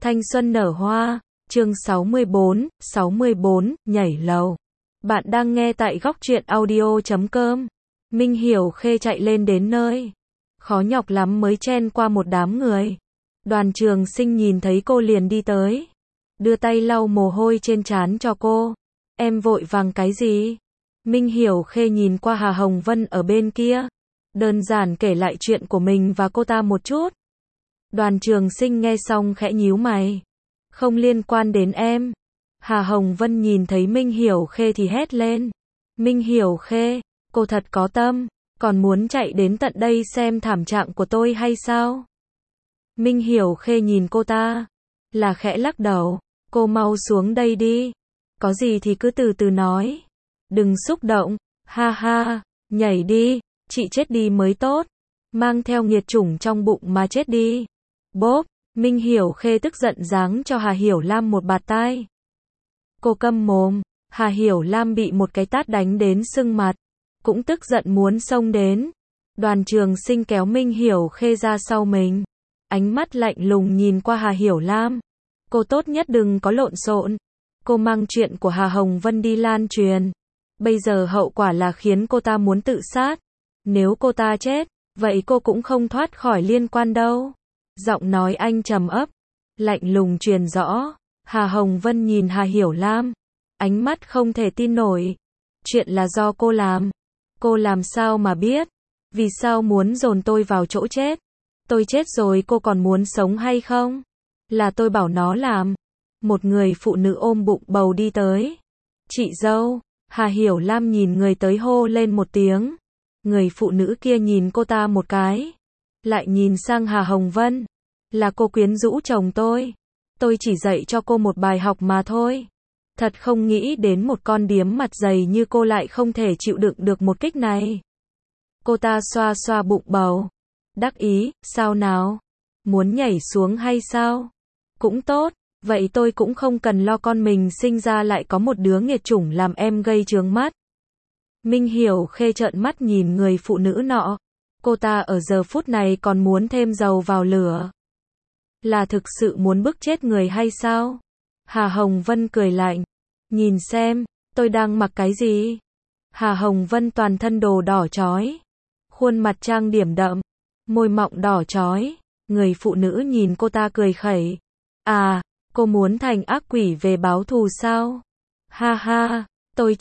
Thanh xuân nở hoa, chương 64, nhảy lầu. Bạn đang nghe tại góc truyện audio.com. Minh Hiểu Khê chạy lên đến nơi. Khó nhọc lắm mới chen qua một đám người. Đoàn Trường Sinh nhìn thấy cô liền đi tới. Đưa tay lau mồ hôi trên trán cho cô. Em vội vàng cái gì? Minh Hiểu Khê nhìn qua Hà Hồng Vân ở bên kia. Đơn giản kể lại chuyện của mình và cô ta một chút. Đoàn Trường Sinh nghe xong khẽ nhíu mày. Không liên quan đến em. Hà Hồng Vân nhìn thấy Minh Hiểu Khê thì hét lên. Minh Hiểu Khê, cô thật có tâm, còn muốn chạy đến tận đây xem thảm trạng của tôi hay sao? Minh Hiểu Khê nhìn cô ta, là khẽ lắc đầu. Cô mau xuống đây đi. Có gì thì cứ từ từ nói. Đừng xúc động, ha ha, nhảy đi, chị chết đi mới tốt. Mang theo nghiệt chủng trong bụng mà chết đi. Bốp, Minh Hiểu Khê tức giận giáng cho Hà Hiểu Lam một bạt tai. Cô câm mồm, Hà Hiểu Lam bị một cái tát đánh đến sưng mặt, cũng tức giận muốn xông đến. Đoàn Trường Sinh kéo Minh Hiểu Khê ra sau mình, ánh mắt lạnh lùng nhìn qua Hà Hiểu Lam. Cô tốt nhất đừng có lộn xộn. Cô mang chuyện của Hà Hồng Vân đi lan truyền. Bây giờ hậu quả là khiến cô ta muốn tự sát. Nếu cô ta chết, vậy cô cũng không thoát khỏi liên quan đâu. Giọng nói anh trầm ấp, lạnh lùng truyền rõ. Hà Hồng Vân nhìn Hà Hiểu Lam, ánh mắt không thể tin nổi. Chuyện là do cô làm. Cô làm sao mà biết? Vì sao muốn dồn tôi vào chỗ chết? Tôi chết rồi cô còn muốn sống hay không? Là tôi bảo nó làm. Một người phụ nữ ôm bụng bầu đi tới. Chị dâu. Hà Hiểu Lam nhìn người tới hô lên một tiếng. Người phụ nữ kia nhìn cô ta một cái, lại nhìn sang Hà Hồng Vân. Là cô quyến rũ chồng tôi. Tôi chỉ dạy cho cô một bài học mà thôi. Thật không nghĩ đến một con điếm mặt dày như cô lại không thể chịu đựng được một kích này. Cô ta xoa xoa bụng bầu. Đắc ý, sao nào? Muốn nhảy xuống hay sao? Cũng tốt, vậy tôi cũng không cần lo con mình sinh ra lại có một đứa nghiệt chủng làm em gây chướng mắt. Minh Hiểu Khê trợn mắt nhìn người phụ nữ nọ. Cô ta ở giờ phút này còn muốn thêm dầu vào lửa. Là thực sự muốn bức chết người hay sao? Hà Hồng Vân cười lạnh. Nhìn xem, tôi đang mặc cái gì? Hà Hồng Vân toàn thân đồ đỏ chói. Khuôn mặt trang điểm đậm. Môi mọng đỏ chói. Người phụ nữ nhìn cô ta cười khẩy. À, cô muốn thành ác quỷ về báo thù sao? Ha ha, tôi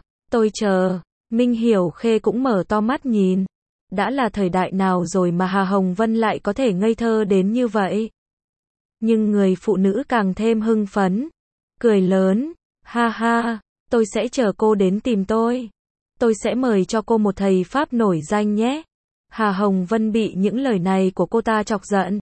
chờ. Minh Hiểu Khê cũng mở to mắt nhìn. Đã là thời đại nào rồi mà Hà Hồng Vân lại có thể ngây thơ đến như vậy? Nhưng người phụ nữ càng thêm hưng phấn. Cười lớn. Ha ha, tôi sẽ chờ cô đến tìm tôi. Tôi sẽ mời cho cô một thầy Pháp nổi danh nhé. Hà Hồng Vân bị những lời này của cô ta chọc giận.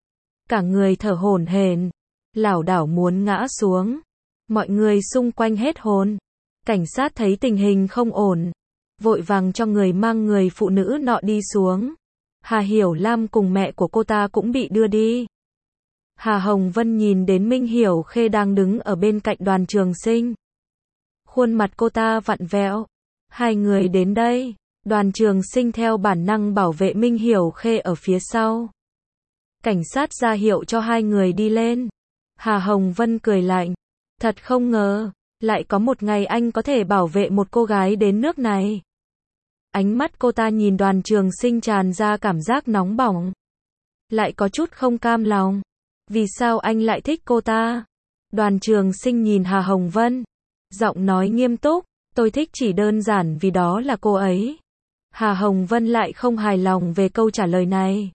Cả người thở hổn hển, lảo đảo muốn ngã xuống. Mọi người xung quanh hết hồn. Cảnh sát thấy tình hình không ổn, vội vàng cho người mang người phụ nữ nọ đi xuống. Hà Hiểu Lam cùng mẹ của cô ta cũng bị đưa đi. Hà Hồng Vân nhìn đến Minh Hiểu Khê đang đứng ở bên cạnh Đoàn Trường Sinh. Khuôn mặt cô ta vặn vẹo. Hai người đến đây. Đoàn Trường Sinh theo bản năng bảo vệ Minh Hiểu Khê ở phía sau. Cảnh sát ra hiệu cho hai người đi lên. Hà Hồng Vân cười lạnh. Thật không ngờ, lại có một ngày anh có thể bảo vệ một cô gái đến nước này. Ánh mắt cô ta nhìn Đoàn Trường Sinh tràn ra cảm giác nóng bỏng. Lại có chút không cam lòng. Vì sao anh lại thích cô ta? Đoàn Trường Sinh nhìn Hà Hồng Vân. Giọng nói nghiêm túc. Tôi thích chỉ đơn giản vì đó là cô ấy. Hà Hồng Vân lại không hài lòng về câu trả lời này.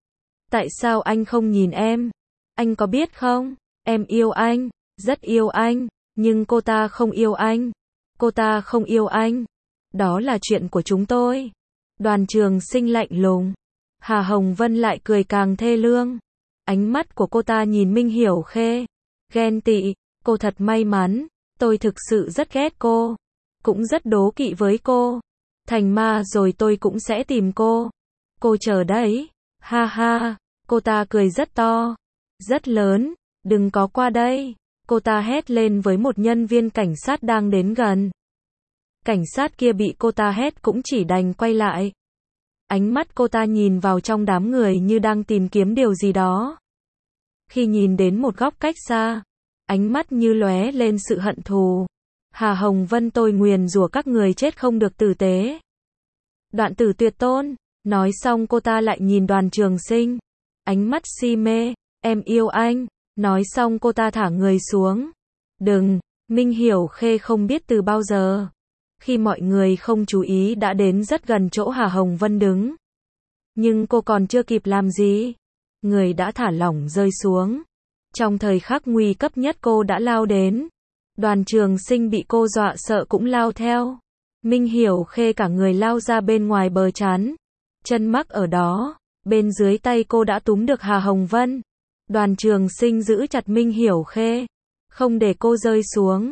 Tại sao anh không nhìn em? Anh có biết không? Em yêu anh. Rất yêu anh. Nhưng cô ta không yêu anh. Cô ta không yêu anh. Đó là chuyện của chúng tôi. Đoàn Trường Sinh lạnh lùng. Hà Hồng Vân lại cười càng thê lương. Ánh mắt của cô ta nhìn Minh Hiểu Khê. Ghen tị. Cô thật may mắn. Tôi thực sự rất ghét cô. Cũng rất đố kỵ với cô. Thành ma rồi tôi cũng sẽ tìm cô. Cô chờ đấy. Ha ha. Cô ta cười rất to. Rất lớn. Đừng có qua đây. Cô ta hét lên với một nhân viên cảnh sát đang đến gần. Cảnh sát kia bị cô ta hét cũng chỉ đành quay lại. Ánh mắt cô ta nhìn vào trong đám người như đang tìm kiếm điều gì đó. Khi nhìn đến một góc cách xa, ánh mắt như lóe lên sự hận thù. Hà Hồng Vân, tôi nguyền rủa các người chết không được tử tế. Đoạn tử tuyệt tôn. Nói xong cô ta lại nhìn Đoàn Trường Sinh. Ánh mắt si mê. Em yêu anh. Nói xong cô ta thả người xuống. Đừng. Minh Hiểu Khê không biết từ bao giờ. Khi mọi người không chú ý đã đến rất gần chỗ Hà Hồng Vân đứng. Nhưng cô còn chưa kịp làm gì. Người đã thả lỏng rơi xuống. Trong thời khắc nguy cấp nhất cô đã lao đến. Đoàn Trường Sinh bị cô dọa sợ cũng lao theo. Minh Hiểu Khê cả người lao ra bên ngoài bờ chắn. Chân mắc ở đó. Bên dưới tay cô đã túm được Hà Hồng Vân. Đoàn Trường Sinh giữ chặt Minh Hiểu Khê. Không để cô rơi xuống.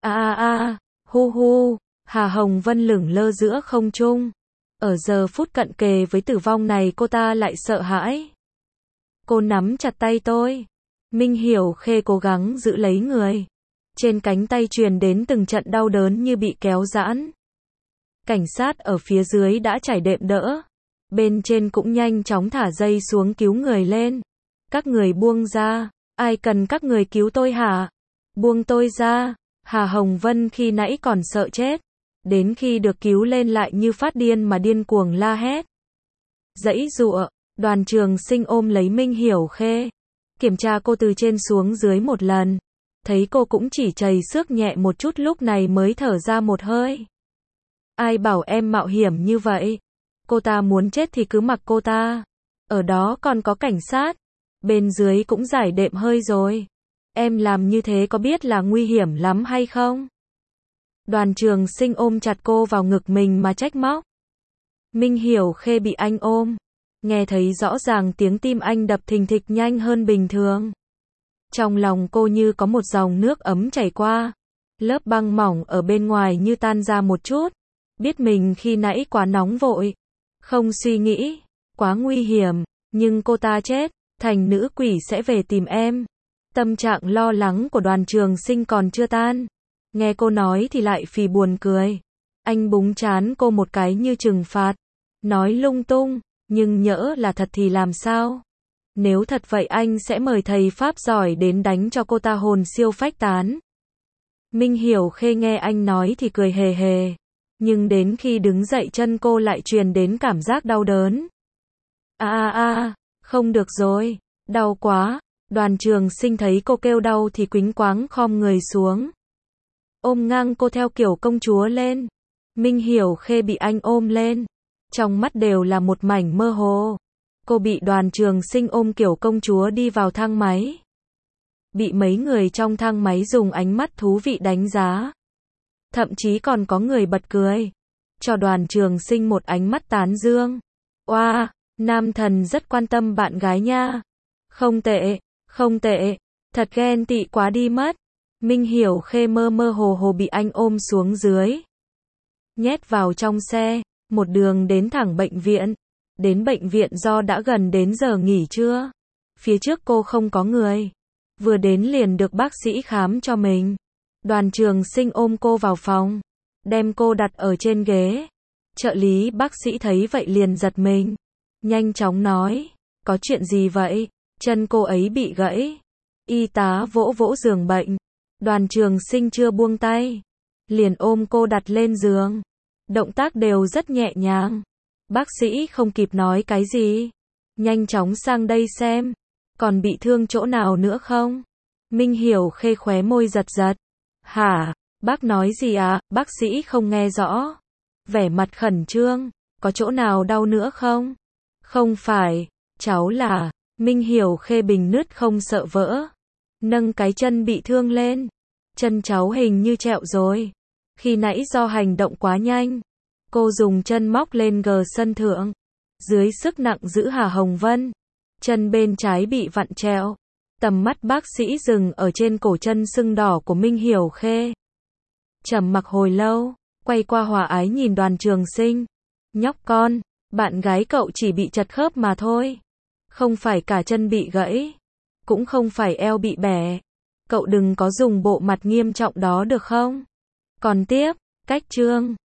Hu hu. Hà Hồng Vân lửng lơ giữa không trung. Ở giờ phút cận kề với tử vong này cô ta lại sợ hãi. Cô nắm chặt tay tôi. Minh Hiểu Khê cố gắng giữ lấy người. Trên cánh tay truyền đến từng trận đau đớn như bị kéo giãn. Cảnh sát ở phía dưới đã trải đệm đỡ. Bên trên cũng nhanh chóng thả dây xuống cứu người lên. Các người buông ra. Ai cần các người cứu tôi hả? Buông tôi ra. Hà Hồng Vân khi nãy còn sợ chết. Đến khi được cứu lên lại như phát điên mà điên cuồng la hét. Giãy giụa. Đoàn Trường Sinh ôm lấy Minh Hiểu Khê. Kiểm tra cô từ trên xuống dưới một lần. Thấy cô cũng chỉ chảy xước nhẹ một chút lúc này mới thở ra một hơi. Ai bảo em mạo hiểm như vậy? Cô ta muốn chết thì cứ mặc cô ta. Ở đó còn có cảnh sát. Bên dưới cũng giải đệm hơi rồi. Em làm như thế có biết là nguy hiểm lắm hay không? Đoàn Trường Sinh ôm chặt cô vào ngực mình mà trách móc. Minh Hiểu Khê bị anh ôm. Nghe thấy rõ ràng tiếng tim anh đập thình thịch nhanh hơn bình thường. Trong lòng cô như có một dòng nước ấm chảy qua. Lớp băng mỏng ở bên ngoài như tan ra một chút. Biết mình khi nãy quá nóng vội. Không suy nghĩ. Quá nguy hiểm. Nhưng cô ta chết. Thành nữ quỷ sẽ về tìm em. Tâm trạng lo lắng của Đoàn Trường Sinh còn chưa tan. Nghe cô nói thì lại phì buồn cười. Anh búng trán cô một cái như trừng phạt. Nói lung tung. Nhưng nhỡ là thật thì làm sao? Nếu thật vậy anh sẽ mời thầy Pháp giỏi đến đánh cho cô ta hồn siêu phách tán. Minh Hiểu Khê nghe anh nói thì cười hề hề. Nhưng đến khi đứng dậy chân cô lại truyền đến cảm giác đau đớn. Không được rồi. Đau quá. Đoàn Trường Sinh thấy cô kêu đau thì quýnh quáng khom người xuống. Ôm ngang cô theo kiểu công chúa lên. Minh Hiểu Khê bị anh ôm lên. Trong mắt đều là một mảnh mơ hồ. Cô bị Đoàn Trường Sinh ôm kiểu công chúa đi vào thang máy. Bị mấy người trong thang máy dùng ánh mắt thú vị đánh giá. Thậm chí còn có người bật cười. Cho Đoàn Trường Sinh một ánh mắt tán dương. Oa, nam thần rất quan tâm bạn gái nha. Không tệ, không tệ. Thật ghen tị quá đi mất. Minh Hiểu Khê mơ mơ hồ hồ bị anh ôm xuống dưới. Nhét vào trong xe. Một đường đến thẳng bệnh viện. Đến bệnh viện do đã gần đến giờ nghỉ trưa. Phía trước cô không có người. Vừa đến liền được bác sĩ khám cho mình. Đoàn Trường Sinh ôm cô vào phòng. Đem cô đặt ở trên ghế. Trợ lý bác sĩ thấy vậy liền giật mình. Nhanh chóng nói. Có chuyện gì vậy? Chân cô ấy bị gãy. Y tá vỗ vỗ giường bệnh. Đoàn Trường Sinh chưa buông tay. Liền ôm cô đặt lên giường. Động tác đều rất nhẹ nhàng. Bác sĩ không kịp nói cái gì. Nhanh chóng sang đây xem. Còn bị thương chỗ nào nữa không? Minh Hiểu Khê khóe môi giật giật. Hả? Bác nói gì ạ? Bác sĩ không nghe rõ. Vẻ mặt khẩn trương. Có chỗ nào đau nữa không? Không phải. Cháu là. Minh Hiểu Khê bình nứt không sợ vỡ. Nâng cái chân bị thương lên. Chân cháu hình như trẹo rồi. Khi nãy do hành động quá nhanh. Cô dùng chân móc lên gờ sân thượng. Dưới sức nặng giữ Hà Hồng Vân. Chân bên trái bị vặn trẹo. Tầm mắt bác sĩ dừng ở trên cổ chân sưng đỏ của Minh Hiểu Khê. Trầm mặc hồi lâu. Quay qua hòa ái nhìn Đoàn Trường Sinh. Nhóc con. Bạn gái cậu chỉ bị chật khớp mà thôi. Không phải cả chân bị gãy. Cũng không phải eo bị bẻ. Cậu đừng có dùng bộ mặt nghiêm trọng đó được không? Còn tiếp. Cách chương